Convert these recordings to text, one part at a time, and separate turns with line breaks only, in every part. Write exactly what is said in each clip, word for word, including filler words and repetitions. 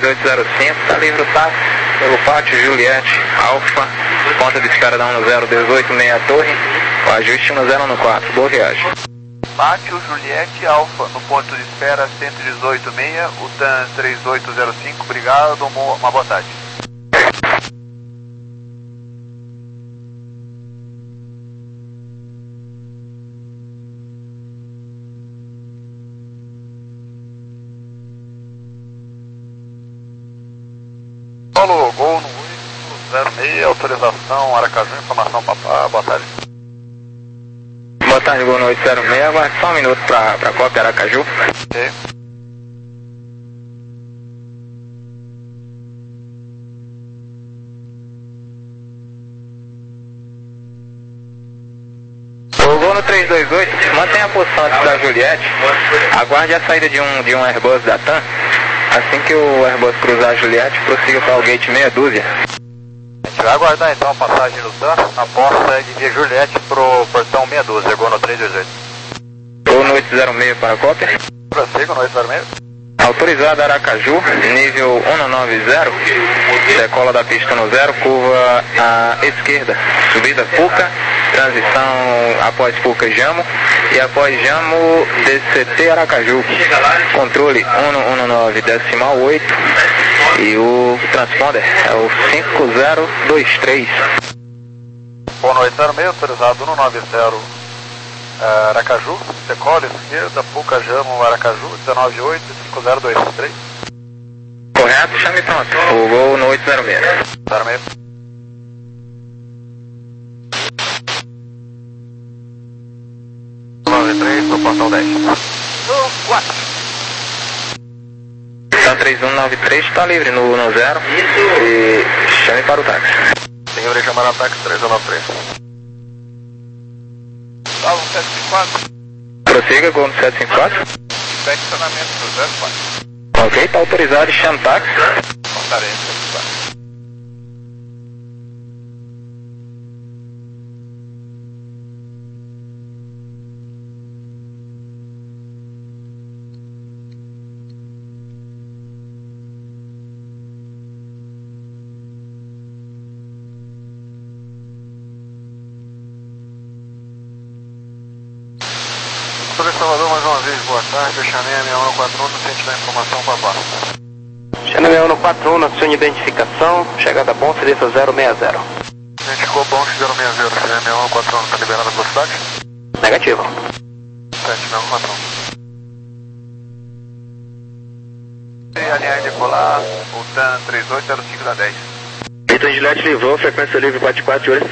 oito zero cinco, tá livre o táxi pelo pátio Juliette Alfa, ponta de espera da um zero um oito meia Torre, o ajuste um zero um quatro, boa viagem.
Pátio Juliette Alfa, no ponto de espera cento e dezoito meia, o T A N três oito zero cinco, obrigado, uma boa tarde. Paulo, gol no oito zero seis, autorização Aracaju, informação papá, boa tarde.
Boa tarde, gol no oito zero seis, aguarde só um minuto pra, pra cópia Aracaju.
Ok.
O gol no três dois oito, mantenha a posição antes da Juliette, aguarde a saída de um, de um Airbus da T A M. Assim que o Airbus cruzar a Juliette, prossiga para o gate meia dúzia.
A gente vai aguardar então a passagem do T A M, a porta segue via Juliette pro portão meia dúzia, gol no três dois oito.
Gol no oito zero seis para a cópia.
Prossiga no oito zero seis.
Autorizado Aracaju, nível cento e noventa, decola da pista no zero, curva à esquerda, subida Puca, transição após Puca Jamo e após Jamo D C T Aracaju, controle cento e nove decimal oito e o transponder é o cinco zero dois três.
Bom, no oito zero seis, autorizado cento e noventa, uh, Aracaju, decola esquerda, Puca Jamo Aracaju, dezenove oito, cinco zero dois três.
Correto, chame pronto, o gol no oito zero seis.
zero seis. nove três, pro portão dez. quatro.
Então três um nove três está livre no, no zero e chame para o táxi.
Livre chamar a táxi três um nove três. Salvo sete cinco quatro.
Prossiga, gol no sete cinco quatro.
Estacionamento do zero quatro.
Ok, está autorizado, chame táxi.
Contarei, sete cinco quatro. Sobre Salvador, mais uma vez, boa tarde. Eu chamei a minha um quatro um no centro da informação, papá.
Chame a um quatro um na sua identificação, chegada bom, Cereça zero seis zero.
Gente, ficou bom, zero seis zero. Chamei a minha um quatro um, está liberando a velocidade?
Negativo.
sete um quatro um. E alinhar e decolar, o T A N três oito zero cinco da dez.
Vitor Gillette livrou, frequência livre quatro quatro oito.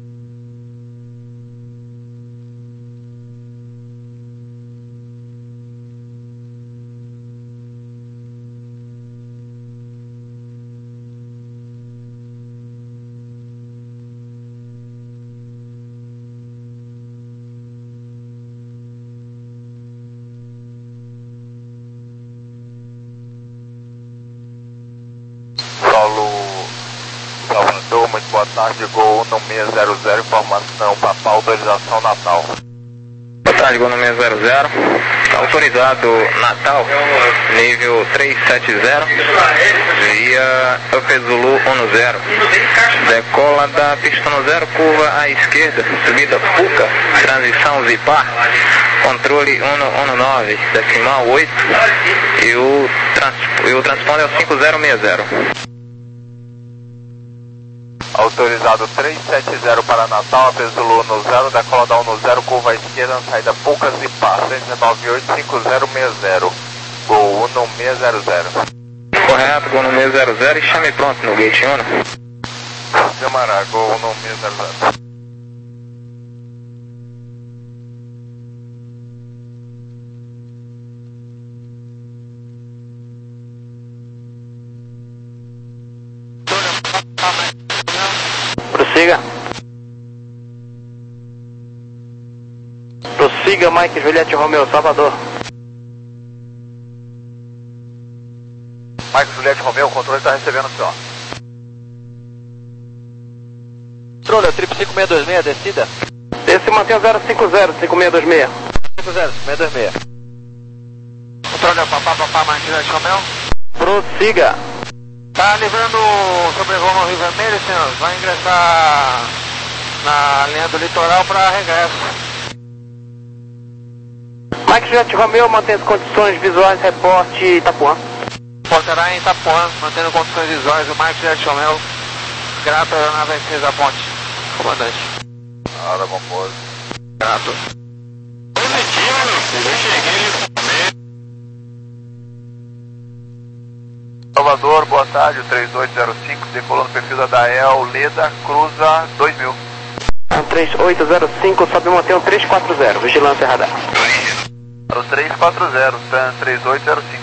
Paulo Salvador, muito boa tarde, gol no seis zero zero, informação papá, autorização Natal.
Boa tarde, gol no seis zero zero, autorizado Natal, nível três sete zero, via Up Zulu um zero, decola da pista no zero, curva à esquerda, subida Puca, transição Zipar, controle cento e nove decimal oito e o, trans, e o transponder é o cinco zero seis zero.
Autorizado três sete zero para Natal, Apesulu no zero, decola da um no zero, curva à esquerda, saída Pucas e Pá, três nove oito cinco zero seis zero, gol um no seis zero zero.
Correto, gol no seis zero zero e chame pronto no gate um.
Camará, gol um no seis zero zero.
Prossiga. Prossiga, Mike Juliette Romeo, Salvador.
Mike Juliette Romeo, o controle está recebendo o senhor.
Controle, trip cinco seis dois seis, descida.
Esse mantém zero cinco zero, cinco seis dois seis.
cinco zero, seis dois seis.
Controle, papá, papá, Mike Juliette Romeo.
Prossiga.
Tá livrando o sobrevoo no Rio Vermelho, senhor. Vai ingressar na linha do litoral para regresso.
Mike Jet Romeo, mantém as condições visuais, reporte Itapuã.
Portará em Itapuã, mantendo condições visuais, o Mike Jet Romeo. Grato, a aeronave fez a ponte. Comandante.
Nada, compose.
Grato.
Positivo, meu filho. Eu cheguei
Salvador, boa tarde, o três oito zero cinco, decolando perfil da Dael, Leda, cruza dois mil.
três oito zero cinco, sobe e mantém o três quatro zero, vigilância radar.
Para o três quatro zero, três oito zero cinco.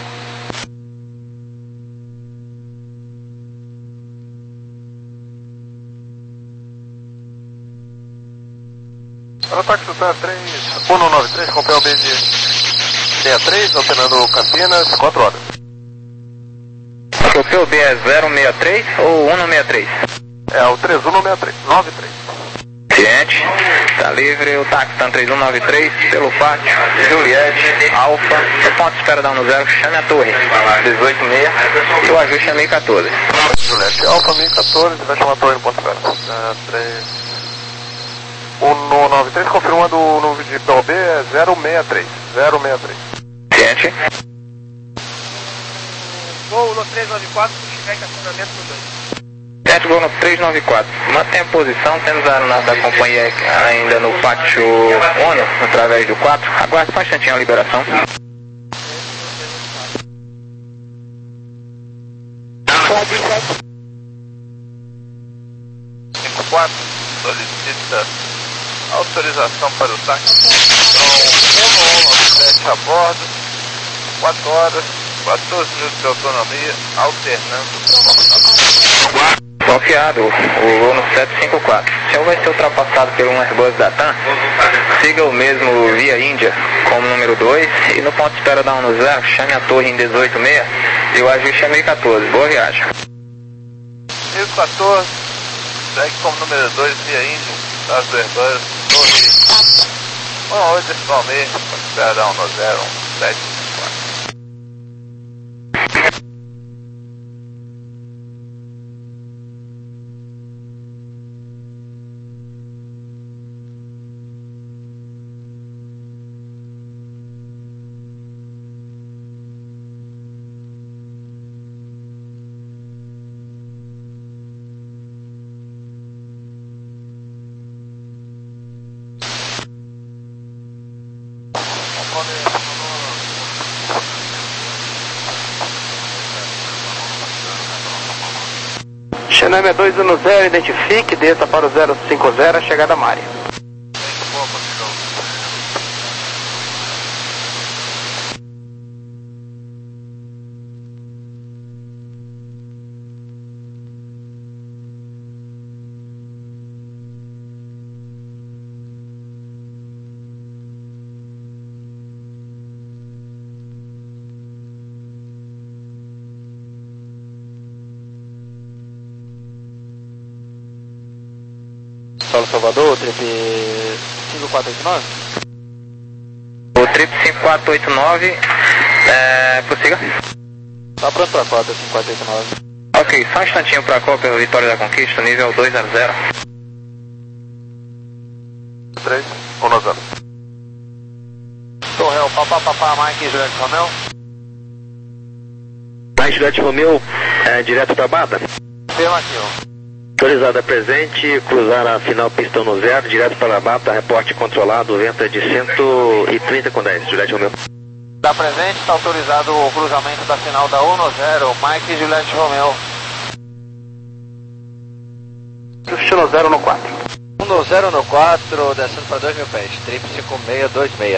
Para o ataque do Tan três um nove três, acompanha o B de sessenta e três, alternando Campinas, quatro horas.
O B é zero seis três ou um seis três?
É o três um nove três. nove três.
Ciente, tá livre o táxi Tan três um nove três, pelo pátio, Juliette, Alfa, o ponto de espera da um zero, chame a torre, dezoito seis e o ajuste é mil e quatorze.
Juliette, Alfa mil e quatorze, vai chamar a torre no ponto de espera. três um nove três, confirmando o número de P O B é zero seis três. zero seis três.
Ciente.
Gol no três nove quatro, chegar em estacionamento no dois.
Ciente, gol no três nove quatro. Mantém a posição, temos a aeronave da companhia ainda no pátio ONU, através do quatro. Aguarde só um instantinho a liberação.
cinco quatro, solicita autorização para o táxi. Então, um nove sete a bordo, quatro horas, quatorze minutos de autonomia, alternando.
Confiado, o voo no sete cinco quatro. O senhor vai ser ultrapassado por um Airbus da TAM. Siga o mesmo via Índia como número dois e no ponto de espera da um zero, chame a torre em dezoito seis e o ajuste é mil e quatorze. Boa viagem.
mil e quatorze, segue como número dois via Índia, das do Airbus, torre um oito decimal seis, ponto de espera da um zero, um sete cinco quatro.
Xename é dois um zero, identifique, desça para o zero cinco zero, chegada a Mari.
Solo Salvador, trip cinco quatro oito nove?
O trip cinco quatro oito nove, é, prossiga.
Tá pronto para a cota cinco quatro oito nove.
Ok, só um instantinho para a Copa Vitória da Conquista, nível dois zero zero.
três um nove zero.
Torrel, papá, papá, Mike, Juliette Romeo.
Mike Juliette Romeo, é, direto para Bata.
Afirmativo.
Autorizada presente, cruzar a final pistão no zero, direto para Bata, reporte controlado, vento é de cento e trinta com dez, Juliette Romeo.
Da presente, está autorizado o cruzamento da final da um zero, Mike e Juliette Romeo.
Destino zero no quatro.
um zero no quatro, descendo para dois mil pés, trip cinco seis dois seis.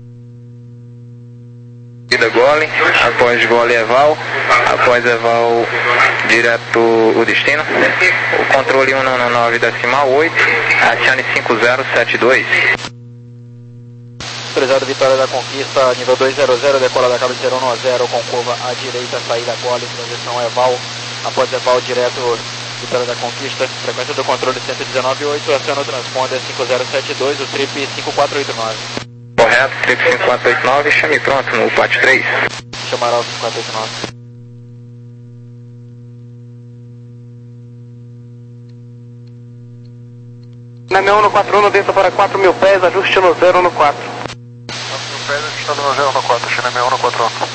Ida Gole, após Gole Eval, após Eval direto o destino, o controle um nove nove decimal oito, acione cinco zero sete dois.
Autorizado Vitória da Conquista, nível dois zero zero, decola da cabeceira um zero, com curva à direita, saída Gole, transição Eval, após Eval direto Vitória da Conquista, frequência do controle cento e dezenove ponto oito, aciona o transponder cinco zero sete dois, o trip cinco quatro oito nove.
Correto, trip cinco quatro oito nove, chame pronto no pátio três.
Chamarão cinco quatro oito nove.
China um no quatro um, desça para quatro mil pés, ajuste no zero no quatro.
quatro mil pés, ajustando no zero no quatro, China um no quatro um.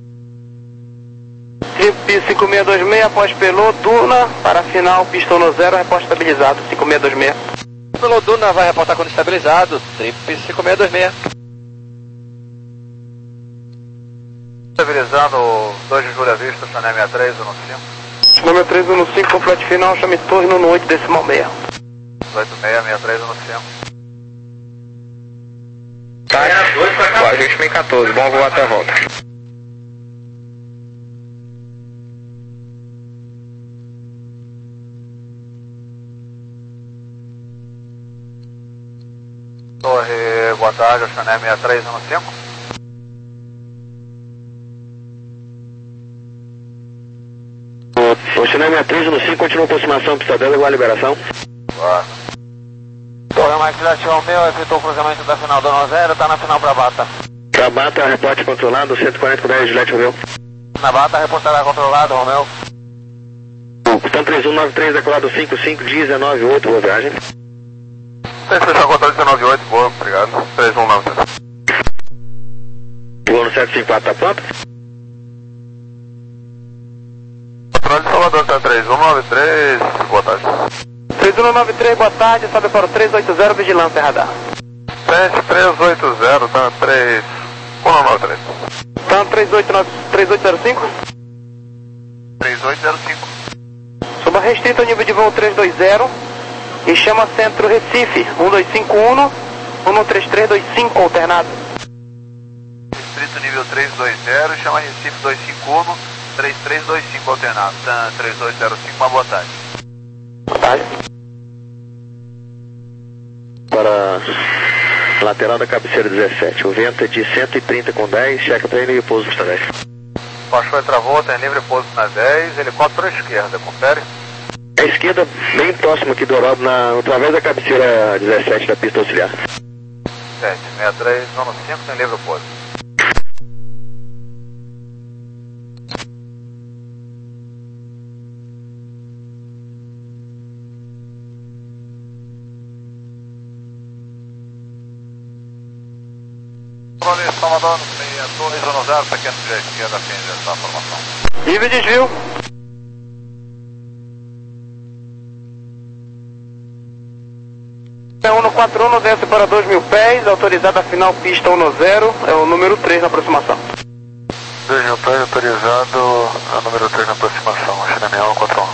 Trip cinco seis dois seis, após Pelô, Duna, para final, pistão no zero, reporte estabilizado, cinco seis dois seis.
Pelô Duna vai reportar quando estabilizado, Trip cinco seis dois seis.
Estabilizando dois de julho à vista, China sessenta e três, um no cinco.
China três, um no cinco, complete final, chame torre no oito, decimal seis.
oito seis, sessenta e três, um no cinco.
Tá, o ajuste meio quatorze, bom voar até a volta.
Torre, boa tarde, China sessenta e três, um no cinco.
O China sessenta e três no cinco, continua a aproximação, pista dela, igual a liberação.
Boa.
Torre Maquilate Romeu, efetuou o cruzamento da final do um zero, tá na final pra Bata.
Pra Bata, reporte controlado, cento e quarenta com dez, Juliette Romeu.
Na Bata, reportará controlado, Romeu.
Pistão três um nove três, decolado cinco cinco, dezenove oito, boa viagem.
Tem que fechar o controle dezenove oito, boa, obrigado. três um nove três.
Voando sete cinco quatro, tá pronto?
Controle de Salvador, tá três um nove três, boa tarde.
três um nove três, boa tarde, sobe para o três oito zero, vigilância radar.
Sete três oito zero, tá três um nove três.
Então três oito zero cinco.
três oito zero cinco.
Suba restrito ao nível de voo três dois zero e chama centro Recife, um dois cinco um, um três três dois cinco alternado.
Distrito nível três dois zero, chama Recife dois cinco um, três três dois cinco alternado, tá três oito zero cinco, uma boa tarde.
Boa tarde.
Para lateral da cabeceira dezessete, o vento é de cento e trinta com dez, check treino e pouso pista dez.
Baixou e travou, tem livre pouso na dez, helicóptero à esquerda, confere?
À esquerda, bem próximo aqui do Orob, na, através da cabeceira dezessete da pista auxiliar.
sete seis três, um no cinco, tem livre pouso. Controle Salvador, Torre um zero, pequeno de esquerda, fim dessa formação.
Livre desvio. um no quatro um, desce para dois mil pés, autorizada a final pista um no zero, é o número três na aproximação.
dois mil pés, autorizado a número três na aproximação, China um quatro um.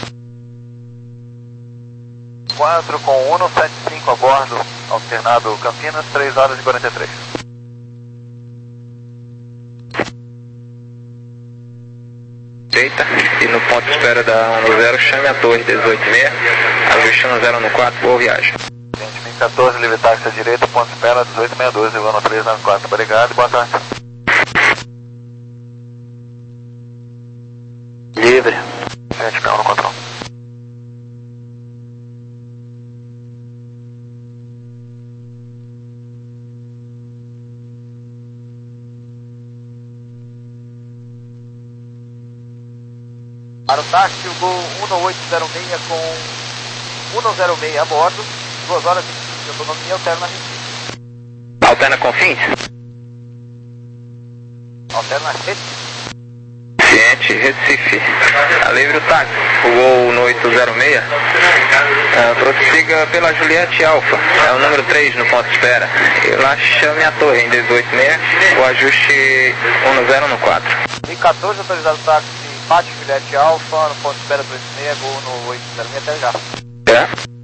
quatro com um sete cinco a bordo, alternado Campinas, três horas e quarenta e três.
Direita, e no ponto de espera da um no zero, chame a torre dezoito seis, ajuste no zero no quatro, boa viagem.
Vinte quatorze, livre táxi à direita, ponto de espera dezoito seis doze, um três nove quatro, obrigado e boa tarde.
Livre.
Gente, um no quatro um.
Para o táxi, o Gol um oito zero seis com um zero seis a bordo, duas horas e vinte e cinco de autonomia, alterna Recife.
Alterna Confins?
Alterna Recife.
Ciente, Recife. A livre o táxi, o Gol no oito zero seis. Uh, prossiga pela Juliette Alfa, é o número três no ponto de espera. E lá chame a torre em dezoito seis, o ajuste um no zero no quatro.
E quatorze, autorizado o táxi, Pátio Juliette Alfa, no ponto de espera dois seis, Gol no oito zero seis, até já.
É?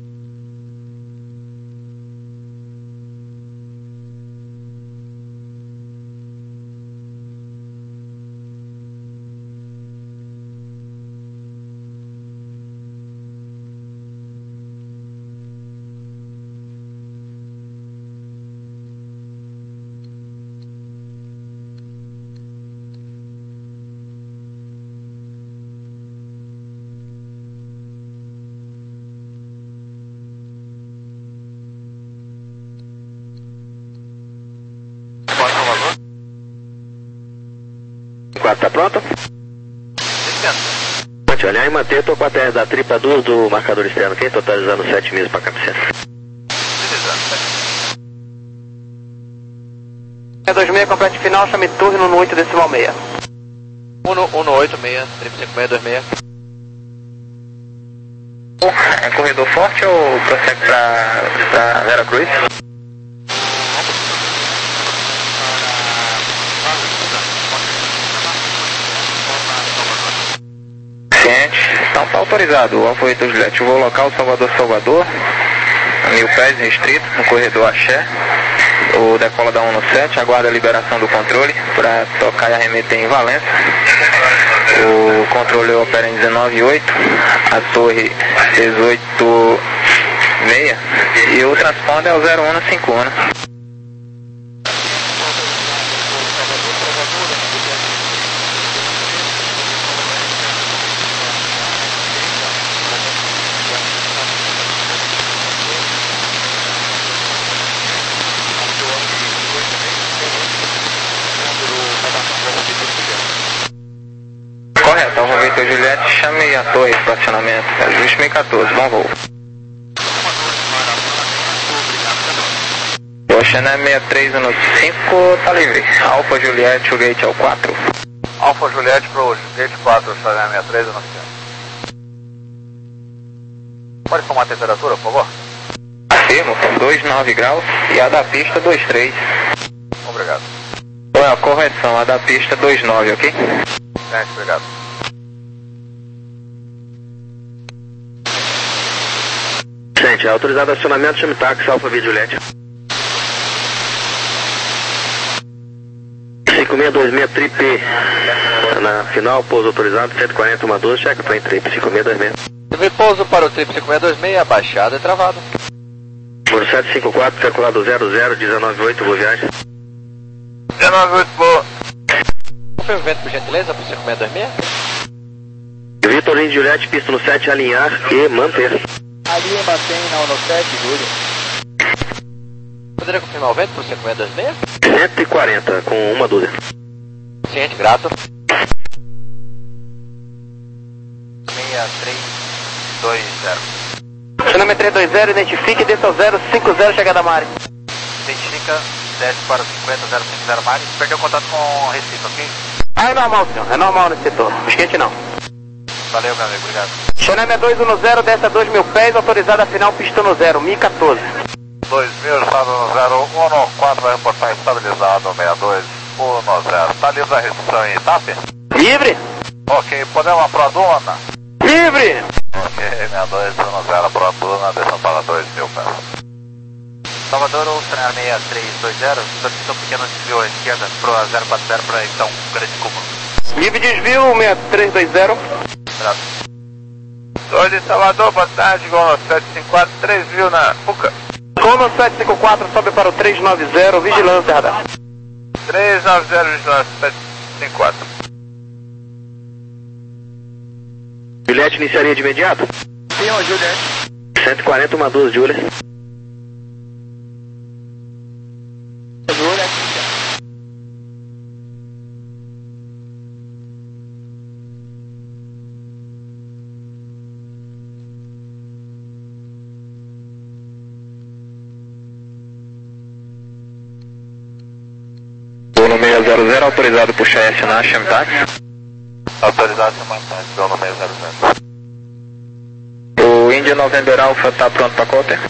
quatro tá pronto? Pode olhar e manter, tô com a terra da tripla duas do marcador externo, quem totalizando sete milhas para cabeceira.
dois seis, complete final, chame torre no oito decimal seis.
um um oito seis, três cinco seis dois seis.
É corredor forte ou prossegue pra, pra Vera Cruz? Ciente, então tá autorizado. O Alfa oito Juliette, voo local Salvador Salvador, a mil pés restrito, no corredor Axé. O decola da um sete, aguarda a liberação do controle para tocar e arremeter em Valença. O controle opera em dezenove oito, a torre dezoito seis e o transponder é o zero um cinco um. Correto, Alfa Victor Juliette, chame a torre para acionamento, ajuste mil e quatorze, bom voo. O Xané seis três um cinco, tá livre. Alfa Juliette, o gate é o quatro.
Alfa Juliette pro gate quatro, Xané seis três um cinco. Pode informar a temperatura, por favor?
Afirmo, dois vírgula nove graus e a da pista dois vírgula três.
Obrigado.
Ué, correção, a da pista dois vírgula nove, ok?
Gente, obrigado.
Gente, autorizado acionamento, chame táxi, Alfa Victor Juliette. cinco seis dois seis trip na final, pouso autorizado, cento e quarenta, uma doze, check plane trip cinco seis dois seis.
Teve pouso para o trip cinco seis dois seis, abaixado e travado.
Por sete cinco quatro, calculado zero zero, dezenove oito, boa viagem.
dezenove oito, boa.
Confirma o vento, por gentileza, para o cinco seis dois seis.
Vitor Indy Juliette, pista no sete, alinhar e manter.
Ali mantém na um sete, Júlio. Poderia confirmar o vento para o cinco seis dois seis?
cento e quarenta, com uma dúzia.
Ciente, grato.
seis três dois zero.
Xané três dois zero, identifique, desça ao zero cinco zero, chegada Mari.
Identifica, desce para cinquenta zero cinco zero Mari. Perdeu contato com Recife, ok?
Ah, é normal, senhor, é normal nesse setor, não esquente não.
Valeu, meu amigo, obrigado.
Xané dois um zero, desce a dois mil pés, autorizada a final, pista no zero, mil e quatorze.
dois mil, estado no zero um quatro, vai reportar estabilizado, seis dois um zero. Está livre a restrição em Itap?
Livre?
Ok, podemos para a duna?
Livre!
Ok, seis dois um zero para a duna, descendo para dois mil pés. Salvador, Ultra seis três dois zero, solicitação pequeno desvio à esquerda para a zero quatro zero para então, grande cúmulo.
Livre desvio, seis três dois zero.
Grato. Sou de Salvador, boa tarde, Gono sete cinco quatro, três mil na Puca.
Gono sete cinco quatro, sobe para o três nove zero, vigilância, radar.
três nove zero, vigilância, sete cinco quatro.
Juliette iniciaria de imediato?
Sim, ó, Juliette.
cento e quarenta, uma doze, Julia.
Voo seis zero zero, autorizado puxar e acionar, chame táxi.
Autorizado a manter, voo no seis zero zero.
O India November Alpha está pronto para Cotter?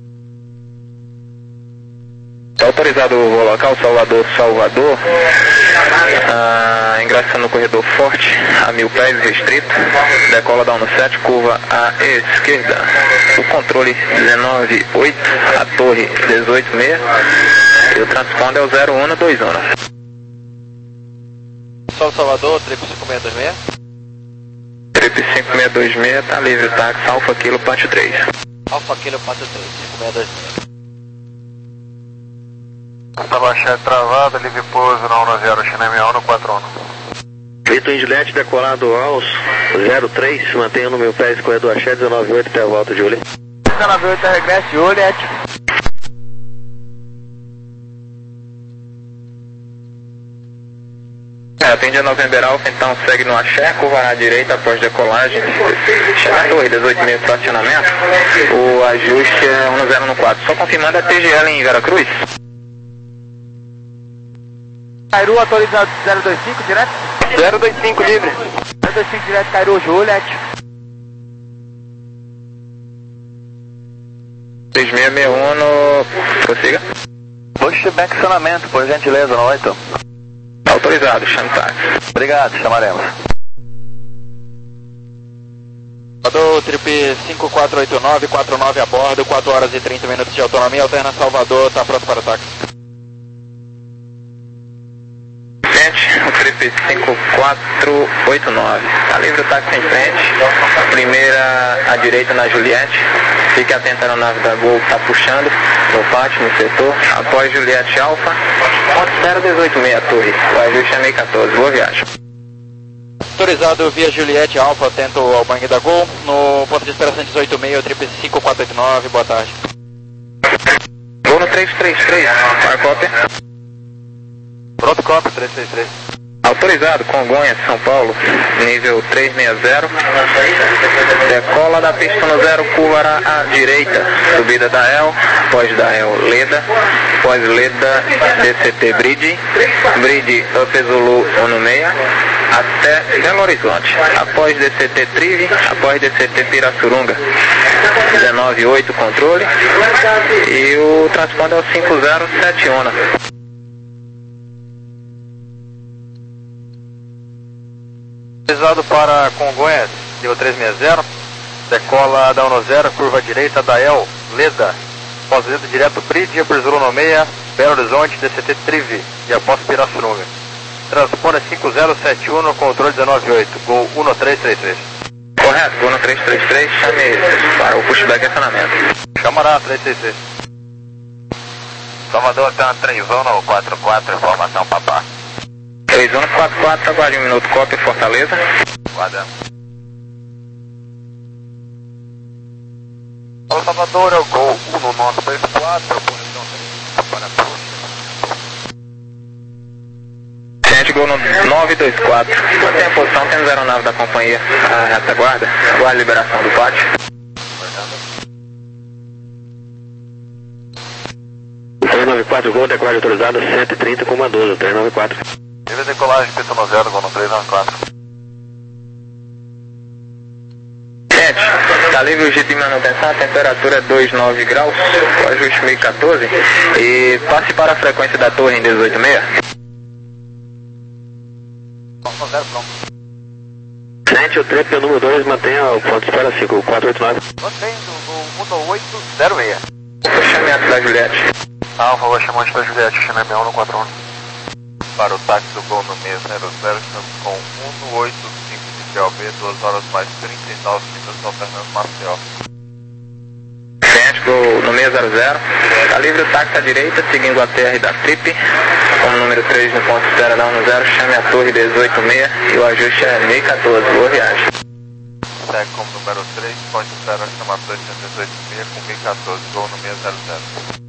Está autorizado o voo local, Salvador, Salvador, ah, ingressando no corredor forte, a mil pés restrito, decola da um sete, curva à esquerda, o controle dezenove oito, a torre dezoito seis e o transponder é o zero um dois um.
Sol Salvador, trip cinco seis dois seis.
Trip cinco seis dois seis, está livre, táxi, Alfa Kilo, Punch três.
Alfa Kilo quatro três, cinco seis dois seis.
Tabachete travada, livre pouso na um zero, Xané um quatro um.
Vitor Indy Juliette, decolado aos zero três, mantenha no meu pés, corredor Axé, dezenove oito, até a volta, Julia.
dezenove oito, regresso, Juliette.
É, atende a November Alpha, então segue no Axé, curva na direita após decolagem, chega a torre, dezoito meio estacionamento, o ajuste é um zero quatro. Só confirmando a T G L em Veracruz.
Cairu atualizado zero dois cinco direto?
zero dois cinco livre.
zero dois cinco direto, Cairu, Juliette.
três seis seis um no... Consiga.
Pushback acionamento, por gentileza, no oito.
Autorizado, chame táxi.
Obrigado, chamaremos.
Salvador, trip cinco quatro oito nove, quatro nove a bordo, quatro horas e trinta minutos de autonomia, alterna Salvador, está pronto para o táxi.
Gente, o trip cinco quatro oito nove, está livre o táxi em frente, primeira à direita na Juliette, fique atento na nave da Gol que está puxando, no pátio, no setor, após Juliette Alfa, ponto zero dezoito seis, torre, o ajuste é meio quatorze, boa viagem.
Autorizado via Juliette Alfa, atento ao banho da Gol, no ponto de espera cento e dezoito seis, trip cinco quatro oito nove, boa tarde.
Gol no três três três, para cópia.
Pronto, cópia, três seis três.
Autorizado, Congonhas, São Paulo, nível três seis zero, decola da pista no zero, curva à direita, subida da E L, pós da E L, Leda, pós Leda, D C T Bridge, Bridge Up Zulu um seis, até Belo Horizonte, após D C T Trive, após D C T Pirassununga, dezenove oito controle, e o transponder é o cinco zero sete um.
Autorizado para Congonhas, nível três seis zero, decola da um zero, curva direita da E L, Leda, pós-leda direto Bridge, Upper Zulu um seis, Belo Horizonte, D C T Trive e após Pirassununga. Transponder cinco zero sete um, controle dezenove oito, Gol um três três três.
Correto, Gol no três três três, chame para o pushback acionamento.
Chamará, três seis seis. Salvador, tem uma três um quatro quatro, informação papá.
três um quatro quatro, aguarde um minuto, cópia Fortaleza.
Guarda. Alô Salvador, é o Gol um no nosso dois quatro, posição três para a
Gente, Gol no nove dois quatro. Mantém a posição, temos aeronave da companhia, a retaguarda, aguarde a liberação do pátio.
três nove quatro, Gol, decolagem autorizada cento e trinta, doze, três nove quatro. Nível de decolagem, pista no zero, Gol no três nove quatro.
Gente, está livre o Jeep de manutenção, a temperatura é dois nove graus, o ajuste meio quatorze, e passe para a frequência da torre em dezoito seis.
Gente, o trip número dois, mantenha o ponto de espera cinco quatro oito nove.
Mantém do um oito zero seis.
O chameado da Juliette.
Alfa, vou chamar de Juliette, chame um no quatro um.
Para o táxi do Gol no seis zero zero, estamos com um oito cinco de G L B, duas horas mais trinta e nove minutos, alternando Maceió.
Gente, Gol no seis zero zero, está livre o táxi à direita, seguindo a T R da Trip, como número três no ponto de espera da um zero, chame a torre dezoito seis e o ajuste é meio quatorze, boa viagem.
Segue como número três, ponto de espera, chama a torre dezoito seis com meio quatorze, Gol no seis zero zero.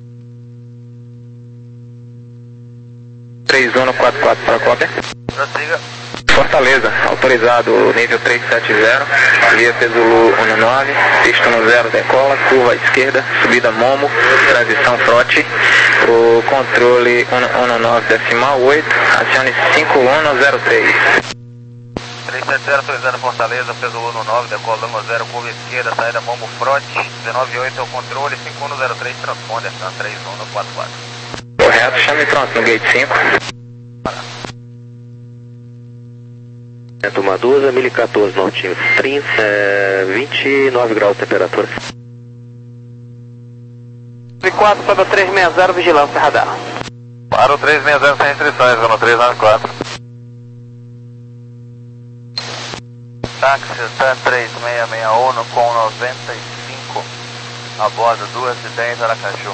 três um quatro quatro para a cópia.
Prossiga.
Fortaleza, autorizado nível três sete zero, via Zulu um nove, pista no zero, decola, curva à esquerda, subida Momo, transição frote, o controle um nove decimal oito, acione cinco um zero três.
três sete zero, autorizado Fortaleza, Zulu um nove, decola um zero, curva esquerda, saída Momo frote, dezenove oito é o controle, cinco um zero três, transponder, três um quatro quatro.
Correto, chame pronto no gate cinco.
Vento Madusa, mil e quatorze, nortinho, trinta, é, vinte e nove graus de temperatura.
quatro, sobe a três seis zero, vigilância radar.
Para o três seis zero sem restrições, no três nove quatro. Táxi TAN três seis seis um com noventa e cinco, a bordo duas e dez, Aracaju.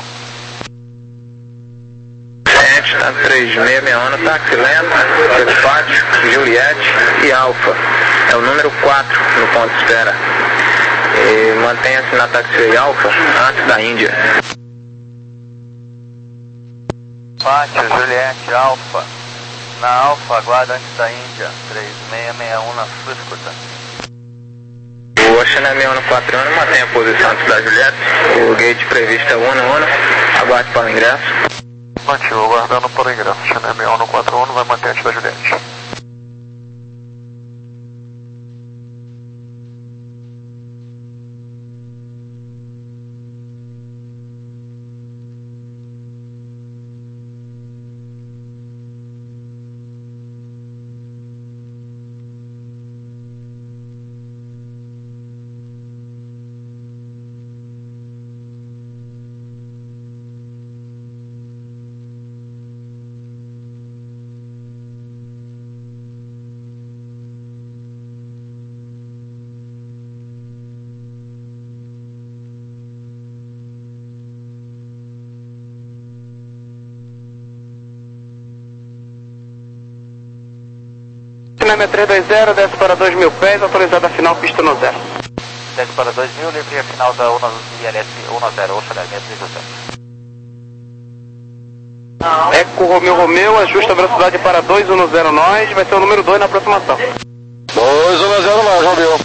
Gente, tá três seis seis um, táxi lento, pátio, Juliette e Alfa. É o número quatro no ponto de espera. E mantenha-se na taxiway Alfa antes da Índia.
Pátio, Juliette, Alfa. Na Alfa, aguarda antes da Índia, três seis seis um na sua escuta.
O Ocean é um quatro um, mantenha a posição antes da Juliette. O gate previsto é um um, aguarde para o ingresso.
Mantive, aguardando para o ingresso. Channel M um no quatro um, vai manter antes da Juliette.
Cinema três dois zero, desce para dois mil pés, autorizada final, pista no zero.
Desce para dois mil, livre a final da I L S um zero, Ocean Air seis três zero.
Eco Romeu Romeu, ajusta a velocidade para dois um zero nós, vai ser o número dois na aproximação.
dois um zero nós, Romeu.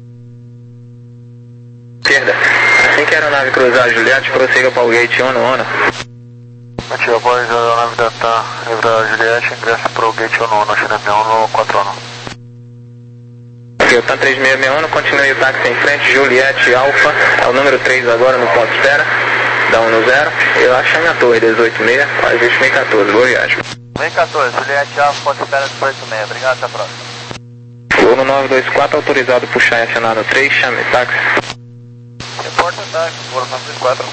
Esquerda. Assim que a aeronave cruzar a Juliette, prossiga para o gate um no ONA.
Mantive, após a aeronave da TAM livrar a Juliette, ingressa para o gate um no ONA, Channel M um no quatro um.
Ok, o TAM três seis seis um, continue o táxi em frente, Juliette Alfa, é o número três agora no ponto espera, da um no zero, eu acho a minha torre, dezoito seis, quase vinte mil e quatorze, boa viagem.
Vem quatorze, Juliette Alfa, ponto espera dezoito seis, obrigado, até a próxima.
Voo no nove dois quatro, autorizado puxar e acionar no três, chame táxi.
Reporta táxi, voo no nove dois quatro.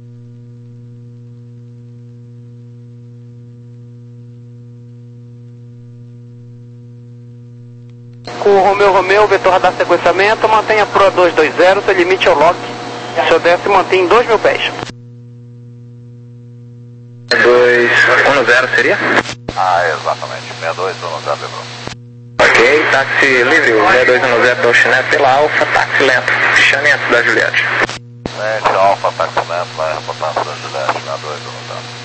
Com o Romeu Romeu, vetor radar sequenciamento, mantenha Pro dois dois zero, seu limite é o lock. Se eu desce, mantém dois mil pés.
dois um zero seria?
Ah, exatamente, seis dois um zero, lembrou.
Ok, táxi livre, o seis dois um zero do Oceanet pela Alfa, táxi lento, chame antes da Juliette.
Lente, Alfa, táxi lento, vai reportar para a Juliette, seis dois um zero.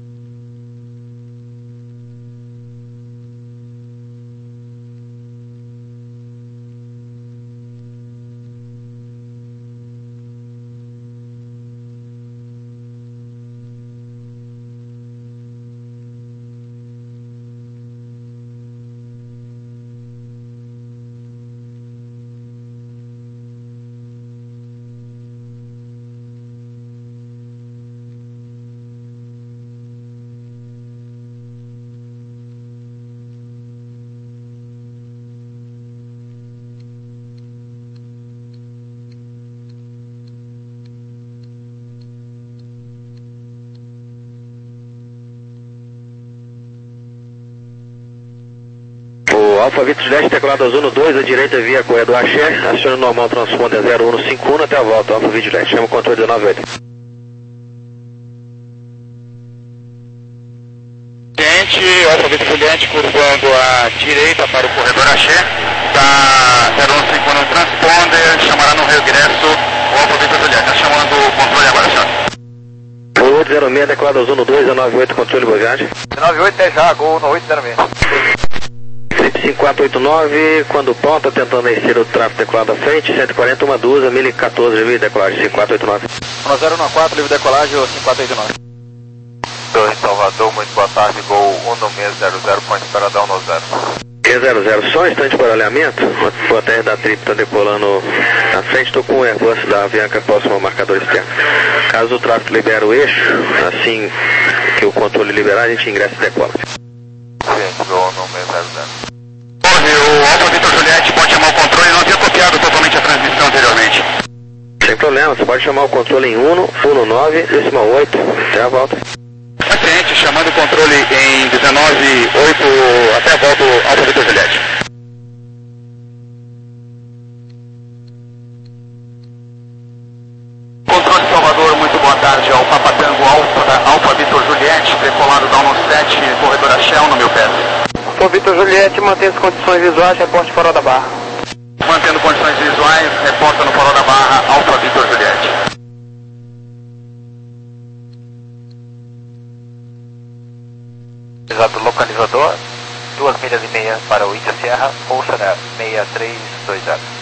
Alfa Vitor Juliette, teclado azul no dois, à direita via correia do Axé, aciona normal transponder zero um cinco um até a volta, Alfa Vitor Juliette, chama o controle dezenove oito.
Gente, Alfa Vitor Juliette curvando à direita para o corredor Axé, da zero um cinco um no transponder, chamará no regresso o Alfa Vitor Juliette, está chamando o controle agora, senhor.
Gol oito zero seis, teclado azul no dois, dezenove oito, controle boa viagem.
dezenove oito, é já, gol no oito zero seis.
cinco quatro oito nove, quando ponta, tentando descer o tráfego decolado à frente, cento e quarenta, uma dúzia, mil e quatorze, livre decolagem, cinco quatro oito nove.
um zero um quatro, livre decolagem, cinco quatro oito nove. Torre Salvador, muito boa tarde, gol um seis zero zero, ponto esperadão no zero.
seis zero zero, só um instante para alinhamento, o T R da Trip está decolando na frente, estou com o Airbus da Avianca próximo ao marcador externo. Caso o tráfego libere o eixo, assim que o controle liberar, a gente ingressa e decola.
Gente, gol um seis zero zero.
O Alfa Vitor Juliette pode chamar o controle, não tinha copiado totalmente a transmissão anteriormente.
Sem problema, você pode chamar o controle em um, um nove, decimal oito, até a volta.
Paciente, chamando o controle em dezenove oito, até a volta o Alfa Vitor Juliette. Controle Salvador, muito boa tarde, ao Papa Tango Alfa, Alfa Vitor Juliette, decolado da um sete, corredor Axé, no meu pé.
Alfa Vitor Juliette, mantém as condições visuais, reporte farol da barra.
Mantendo condições visuais, reporta no farol da barra, Alfa Vitor Juliette.
Exato, localizador, duas milhas e meia para o Índia Sierra, Ocean Air seis três dois zero.